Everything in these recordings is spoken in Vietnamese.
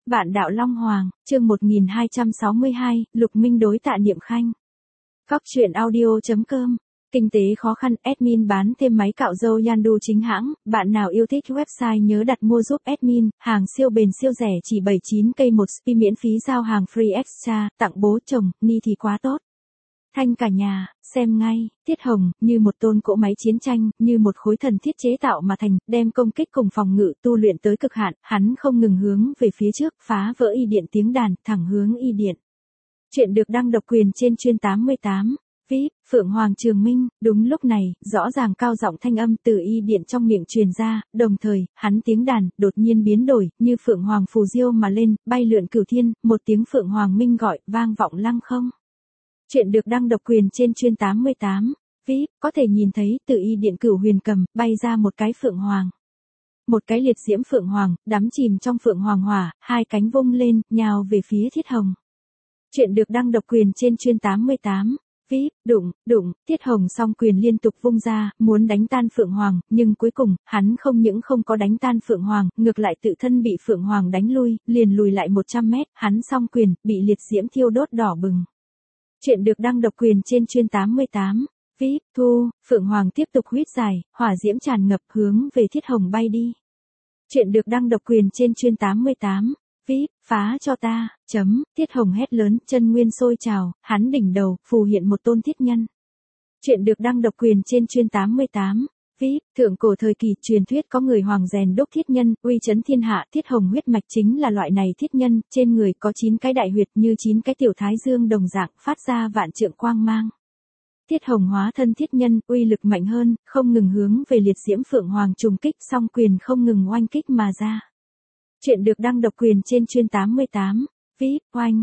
Bạn đạo Long Hoàng, chương 1262, Lục Minh đối Tạ Niệm Khanh. Cóc truyện audio.com. Kinh tế khó khăn, admin bán thêm máy cạo râu Yandu chính hãng, bạn nào yêu thích website nhớ đặt mua giúp admin, hàng siêu bền siêu rẻ chỉ 79k một spi miễn phí giao hàng free extra, tặng bố chồng, ni thì quá tốt. Thanh cả nhà, xem ngay, Tiết Hồng, như một tôn cỗ máy chiến tranh, như một khối thần thiết chế tạo mà thành, đem công kích cùng phòng ngự tu luyện tới cực hạn, hắn không ngừng hướng về phía trước, phá vỡ y điện tiếng đàn, thẳng hướng y điện. Chuyện được đăng độc quyền trên chuyên 88. VIP, Phượng Hoàng Trường Minh, đúng lúc này, rõ ràng cao giọng thanh âm từ y điện trong miệng truyền ra, đồng thời, hắn tiếng đàn, đột nhiên biến đổi, như Phượng Hoàng phù diêu mà lên, bay lượn cửu thiên, một tiếng Phượng Hoàng Minh gọi, vang vọng lăng không. Chuyện được đăng độc quyền trên chuyên 88. VIP, có thể nhìn thấy từ y điện cửu huyền cầm, bay ra một cái Phượng Hoàng. Một cái liệt diễm Phượng Hoàng, đắm chìm trong Phượng Hoàng hỏa, hai cánh vung lên, nhào về phía Thiết Hồng. Chuyện được đăng độc quyền trên chuyên 88. VIP, đụng, Thiết Hồng song quyền liên tục vung ra, muốn đánh tan Phượng Hoàng, nhưng cuối cùng, hắn không những không có đánh tan Phượng Hoàng, ngược lại tự thân bị Phượng Hoàng đánh lui, liền lùi lại 100 mét, hắn song quyền, bị liệt diễm thiêu đốt đỏ bừng. Chuyện được đăng độc quyền trên chuyên 88. VIP, thu, Phượng Hoàng tiếp tục huyết dài, hỏa diễm tràn ngập hướng về Thiết Hồng bay đi. Chuyện được đăng độc quyền trên chuyên 88. VIP, phá cho ta, Thiết Hồng hét lớn, chân nguyên sôi trào, hắn đỉnh đầu, phù hiện một tôn thiết nhân. Chuyện được đăng độc quyền trên chuyên 88. VIP, thượng cổ thời kỳ, truyền thuyết có người hoàng rèn đúc thiết nhân, uy chấn thiên hạ, Thiết Hồng huyết mạch chính là loại này thiết nhân, trên người có 9 cái đại huyệt như 9 cái tiểu thái dương đồng dạng, phát ra vạn trượng quang mang. Thiết Hồng hóa thân thiết nhân, uy lực mạnh hơn, không ngừng hướng về liệt diễm Phượng Hoàng trùng kích, song quyền không ngừng oanh kích mà ra. Chuyện được đăng độc quyền trên chuyên 88. VIP,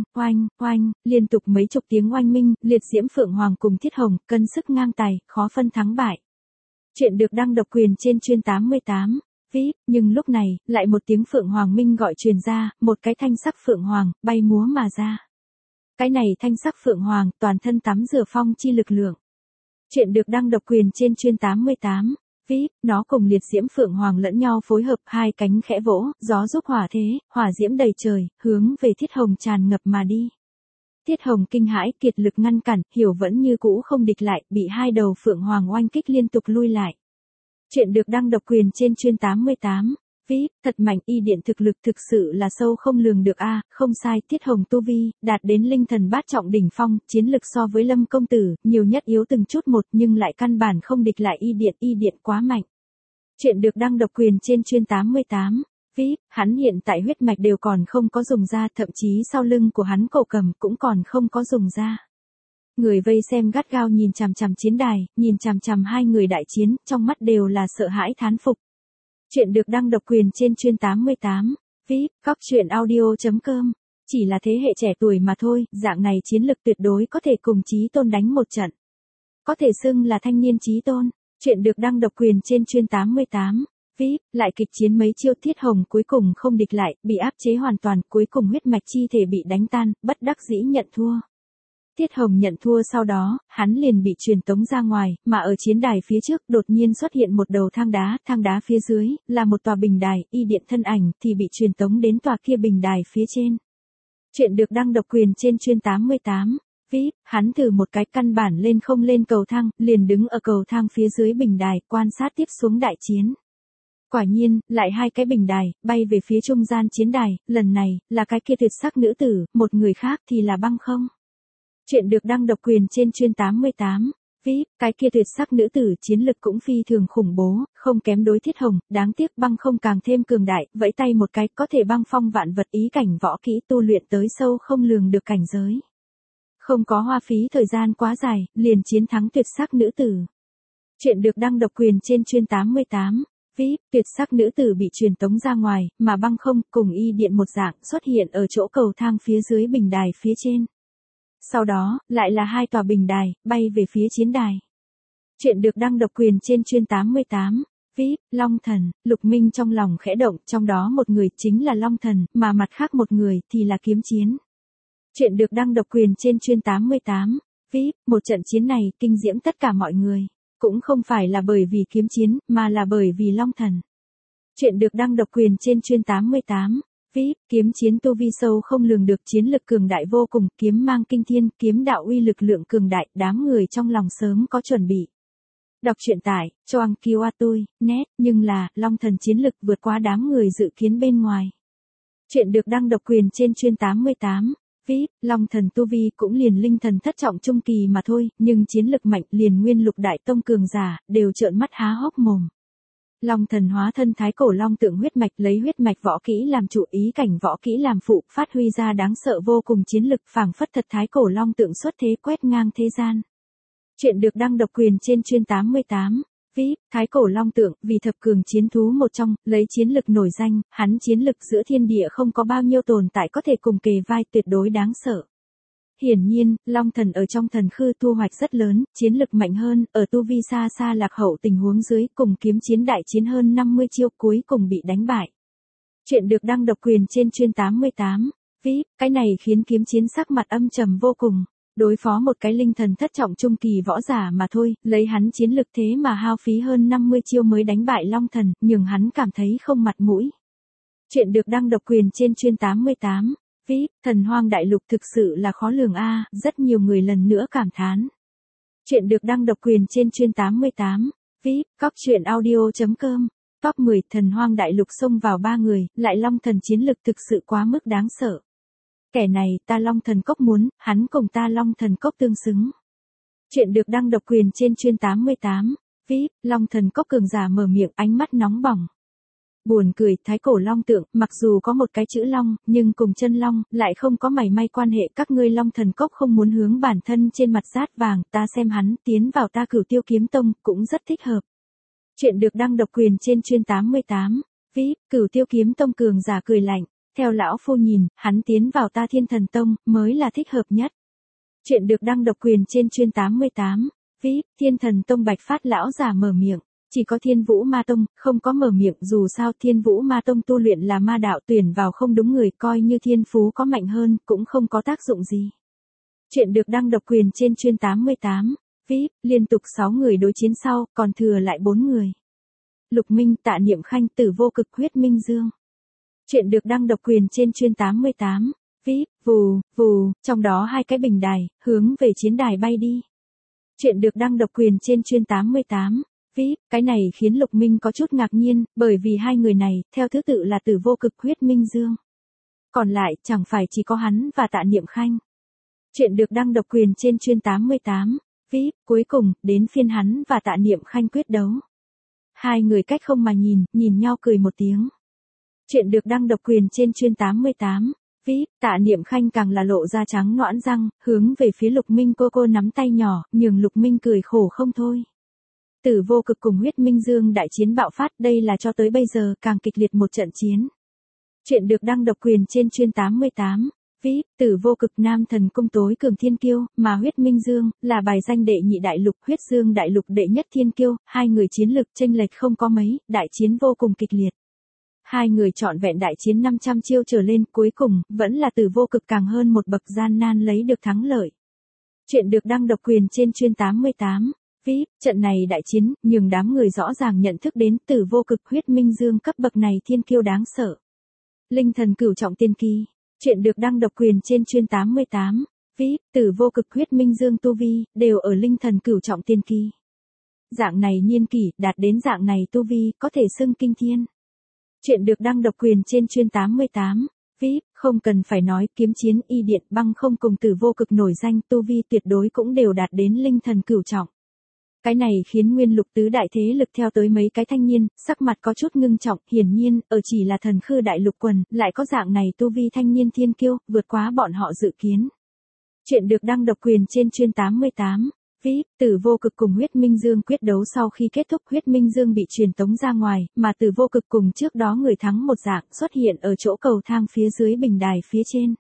oanh, liên tục mấy chục tiếng oanh minh, liệt diễm Phượng Hoàng cùng Thiết Hồng, cân sức ngang tài, khó phân thắng bại. Chuyện được đăng độc quyền trên chuyên 88. VIP, nhưng lúc này, lại một tiếng Phượng Hoàng minh gọi truyền ra, một cái thanh sắc Phượng Hoàng, bay múa mà ra. Cái này thanh sắc Phượng Hoàng, toàn thân tắm rửa phong chi lực lượng. Chuyện được đăng độc quyền trên chuyên 88. VIP, nó cùng liệt diễm Phượng Hoàng lẫn nhau phối hợp, hai cánh khẽ vỗ, gió giúp hỏa thế, hỏa diễm đầy trời, hướng về Thiết Hồng tràn ngập mà đi. Thiết Hồng kinh hãi, kiệt lực ngăn cản, hiểu vẫn như cũ không địch lại, bị hai đầu Phượng Hoàng oanh kích liên tục lui lại. Chuyện được đăng độc quyền trên chuyên 88. VIP, thật mạnh, y điện thực lực thực sự là sâu không lường được a, không sai, Thiết Hồng tu vi, đạt đến linh thần bát trọng đỉnh phong, chiến lực so với Lâm công tử, nhiều nhất yếu từng chút một, nhưng lại căn bản không địch lại y điện quá mạnh. Chuyện được đăng độc quyền trên chuyên 88. VIP, hắn hiện tại huyết mạch đều còn không có dùng ra, thậm chí sau lưng của hắn cổ cầm cũng còn không có dùng ra. Người vây xem gắt gao nhìn chằm chằm chiến đài, nhìn chằm chằm hai người đại chiến, trong mắt đều là sợ hãi thán phục. Chuyện được đăng độc quyền trên chuyên 88. VIP, cóc truyện audio.com. Chỉ là thế hệ trẻ tuổi mà thôi, dạng này chiến lực tuyệt đối có thể cùng Chí Tôn đánh một trận. Có thể xưng là thanh niên Chí Tôn. Chuyện được đăng độc quyền trên chuyên 88. VIP, lại kịch chiến mấy chiêu, Thiết Hồng cuối cùng không địch lại, bị áp chế hoàn toàn, cuối cùng huyết mạch chi thể bị đánh tan, bất đắc dĩ nhận thua. Thiết Hồng nhận thua sau đó, hắn liền bị truyền tống ra ngoài, mà ở chiến đài phía trước đột nhiên xuất hiện một đầu thang đá phía dưới, là một tòa bình đài, y điện thân ảnh thì bị truyền tống đến tòa kia bình đài phía trên. Chuyện được đăng độc quyền trên chuyên 88. VIP, hắn thử một cái căn bản lên không lên cầu thang, liền đứng ở cầu thang phía dưới bình đài, quan sát tiếp xuống đại chiến. Quả nhiên, lại hai cái bình đài, bay về phía trung gian chiến đài, lần này, là cái kia tuyệt sắc nữ tử, một người khác thì là Băng Không. Chuyện được đăng độc quyền trên chuyên 88. VIP, cái kia tuyệt sắc nữ tử chiến lực cũng phi thường khủng bố, không kém đối Thiết Hồng, đáng tiếc Băng Không càng thêm cường đại, vẫy tay một cái, có thể băng phong vạn vật, ý cảnh võ kỹ tu luyện tới sâu không lường được cảnh giới. Không có hoa phí thời gian quá dài, liền chiến thắng tuyệt sắc nữ tử. Chuyện được đăng độc quyền trên chuyên 88. VIP, tuyệt sắc nữ tử bị truyền tống ra ngoài, mà Băng Không cùng y điện một dạng xuất hiện ở chỗ cầu thang phía dưới bình đài phía trên. Sau đó, lại là hai tòa bình đài, bay về phía chiến đài. Chuyện được đăng độc quyền trên chuyên 88. VIP, Long Thần, Lục Minh trong lòng khẽ động, trong đó một người chính là Long Thần, mà mặt khác một người thì là Kiếm Chiến. Chuyện được đăng độc quyền trên chuyên 88. VIP, một trận chiến này kinh diễm tất cả mọi người. Cũng không phải là bởi vì Kiếm Chiến, mà là bởi vì Long Thần. Chuyện được đăng độc quyền trên chuyên 88. VIP, kiếm chiến tu vi sâu không lường được, chiến lực cường đại vô cùng, kiếm mang kinh thiên, kiếm đạo uy lực lượng cường đại, đám người trong lòng sớm có chuẩn bị. Đọc truyện tại Choang Kiwa Tôi, net, nhưng là, Long Thần chiến lực vượt quá đám người dự kiến bên ngoài. Chuyện được đăng độc quyền trên chuyên 88. VIP, Long Thần tu vi cũng liền linh thần thất trọng trung kỳ mà thôi, nhưng chiến lực mạnh liền nguyên lục đại tông cường giả, đều trợn mắt há hốc mồm. Long Thần hóa thân thái cổ long tượng huyết mạch, lấy huyết mạch võ kỹ làm chủ, ý cảnh võ kỹ làm phụ, phát huy ra đáng sợ vô cùng chiến lực, phảng phất thật thái cổ long tượng xuất thế quét ngang thế gian. Chuyện được đăng độc quyền trên chuyên 88. VIP, thái cổ long tượng, vì thập cường chiến thú một trong, lấy chiến lực nổi danh, hắn chiến lực giữa thiên địa không có bao nhiêu tồn tại có thể cùng kề vai, tuyệt đối đáng sợ. Hiển nhiên, Long Thần ở trong thần khư thu hoạch rất lớn, chiến lực mạnh hơn, ở tu vi xa xa lạc hậu tình huống dưới, cùng kiếm chiến đại chiến hơn 50 chiêu, cuối cùng bị đánh bại. Chuyện được đăng độc quyền trên chuyên 88. VIP, cái này khiến kiếm chiến sắc mặt âm trầm vô cùng. Đối phó một cái linh thần thất trọng trung kỳ võ giả mà thôi, lấy hắn chiến lực thế mà hao phí hơn 50 chiêu mới đánh bại Long Thần, nhưng hắn cảm thấy không mặt mũi. Chuyện được đăng độc quyền trên chuyên 88. VIP, thần hoang đại lục thực sự là khó lường a, rất nhiều người lần nữa cảm thán. Chuyện được đăng độc quyền trên chuyên 88. VIP, coctruyện.audio.com. Top 10, thần hoang đại lục xông vào 3 người, lại Long Thần chiến lực thực sự quá mức đáng sợ. Kẻ này, ta Long Thần cốc muốn, hắn cùng ta Long Thần cốc tương xứng. Chuyện được đăng độc quyền trên chuyên 88. VIP, Long Thần cốc cường giả mở miệng, ánh mắt nóng bỏng. Buồn cười, thái cổ long tượng, mặc dù có một cái chữ long, nhưng cùng chân long, lại không có mảy may quan hệ, các ngươi Long Thần cốc không muốn hướng bản thân trên mặt dát vàng, ta xem hắn, tiến vào ta Cửu Tiêu kiếm tông, cũng rất thích hợp. Chuyện được đăng độc quyền trên chuyên 88. VIP, Cửu Tiêu kiếm tông cường giả cười lạnh. Theo lão phu nhìn, hắn tiến vào ta Thiên Thần Tông, mới là thích hợp nhất. Chuyện được đăng độc quyền trên chuyên 88. VIP, Thiên Thần Tông Bạch Phát lão giả mở miệng. Chỉ có Thiên Vũ Ma Tông, không có mở miệng, dù sao Thiên Vũ Ma Tông tu luyện là ma đạo, tuyển vào không đúng người, coi như thiên phú có mạnh hơn, cũng không có tác dụng gì. Chuyện được đăng độc quyền trên chuyên 88. VIP, liên tục 6 người đối chiến sau, còn thừa lại 4 người. Lục Minh, Tạ Niệm Khanh, Tử Vô Cực, Huyết Minh Dương. Chuyện được đăng độc quyền trên chuyên 88. VIP, vù, vù, trong đó 2 cái bình đài, hướng về chiến đài bay đi. Chuyện được đăng độc quyền trên chuyên 88. VIP, cái này khiến Lục Minh có chút ngạc nhiên, bởi vì 2 người này, theo thứ tự là Tử Vô Cực, Huyết Minh Dương. Còn lại, chẳng phải chỉ có hắn và Tạ Niệm Khanh. Chuyện được đăng độc quyền trên chuyên 88. VIP, cuối cùng, đến phiên hắn và Tạ Niệm Khanh quyết đấu. 2 người cách không mà nhìn nhau cười một tiếng. Chuyện được đăng độc quyền trên chuyên 88. VIP, Tạ Niệm Khanh càng là lộ ra trắng nõn răng, hướng về phía Lục Minh cô nắm tay nhỏ, nhường Lục Minh cười khổ không thôi. Tử Vô Cực cùng Huyết Minh Dương đại chiến bạo phát, đây là cho tới bây giờ càng kịch liệt một trận chiến. Chuyện được đăng độc quyền trên chuyên 88. VIP, Tử Vô Cực nam thần cung tối cường thiên kiêu, mà Huyết Minh Dương là bài danh đệ nhị đại lục, Huyết Dương đại lục đệ nhất thiên kiêu, 2 người chiến lực chênh lệch không có mấy, đại chiến vô cùng kịch liệt. 2 người trọn vẹn đại chiến 500 chiêu trở lên, cuối cùng, vẫn là Tử Vô Cực càng hơn một bậc gian nan lấy được thắng lợi. Chuyện được đăng độc quyền trên chuyên 88. VIP, trận này đại chiến, nhưng đám người rõ ràng nhận thức đến Tử Vô Cực, Huyết Minh Dương cấp bậc này thiên kiêu đáng sợ. Linh thần cửu trọng tiên kỳ. Chuyện được đăng độc quyền trên chuyên 88. VIP, Tử Vô Cực, Huyết Minh Dương tu vi, đều ở linh thần cửu trọng tiên kỳ. Dạng này niên kỷ, đạt đến dạng này tu vi, có thể xưng kinh thiên. Chuyện được đăng độc quyền trên chuyên 88. VIP, không cần phải nói, kiếm chiến y điện băng không cùng Tử Vô Cực nổi danh, tu vi tuyệt đối cũng đều đạt đến linh thần cửu trọng. Cái này khiến nguyên lục tứ đại thế lực theo tới mấy cái thanh niên, sắc mặt có chút ngưng trọng, hiển nhiên, ở chỉ là thần khư đại lục quần, lại có dạng này tu vi thanh niên thiên kiêu, vượt quá bọn họ dự kiến. Chuyện được đăng độc quyền trên chuyên 88. VIP, Tử Vô Cực cùng Huyết Minh Dương quyết đấu sau khi kết thúc, Huyết Minh Dương bị truyền tống ra ngoài, mà Tử Vô Cực cùng trước đó người thắng một dạng xuất hiện ở chỗ cầu thang phía dưới bình đài phía trên.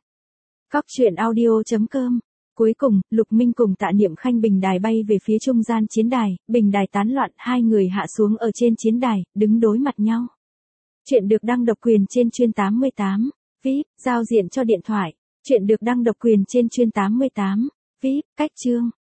Coctruyện.audio.com. Cuối cùng, Lục Minh cùng Tạ Niệm Khanh bình đài bay về phía trung gian chiến đài, bình đài tán loạn, 2 người hạ xuống ở trên chiến đài, đứng đối mặt nhau. Chuyện được đăng độc quyền trên chuyên 88. VIP, giao diện cho điện thoại. Chuyện được đăng độc quyền trên chuyên 88. VIP, cách chương.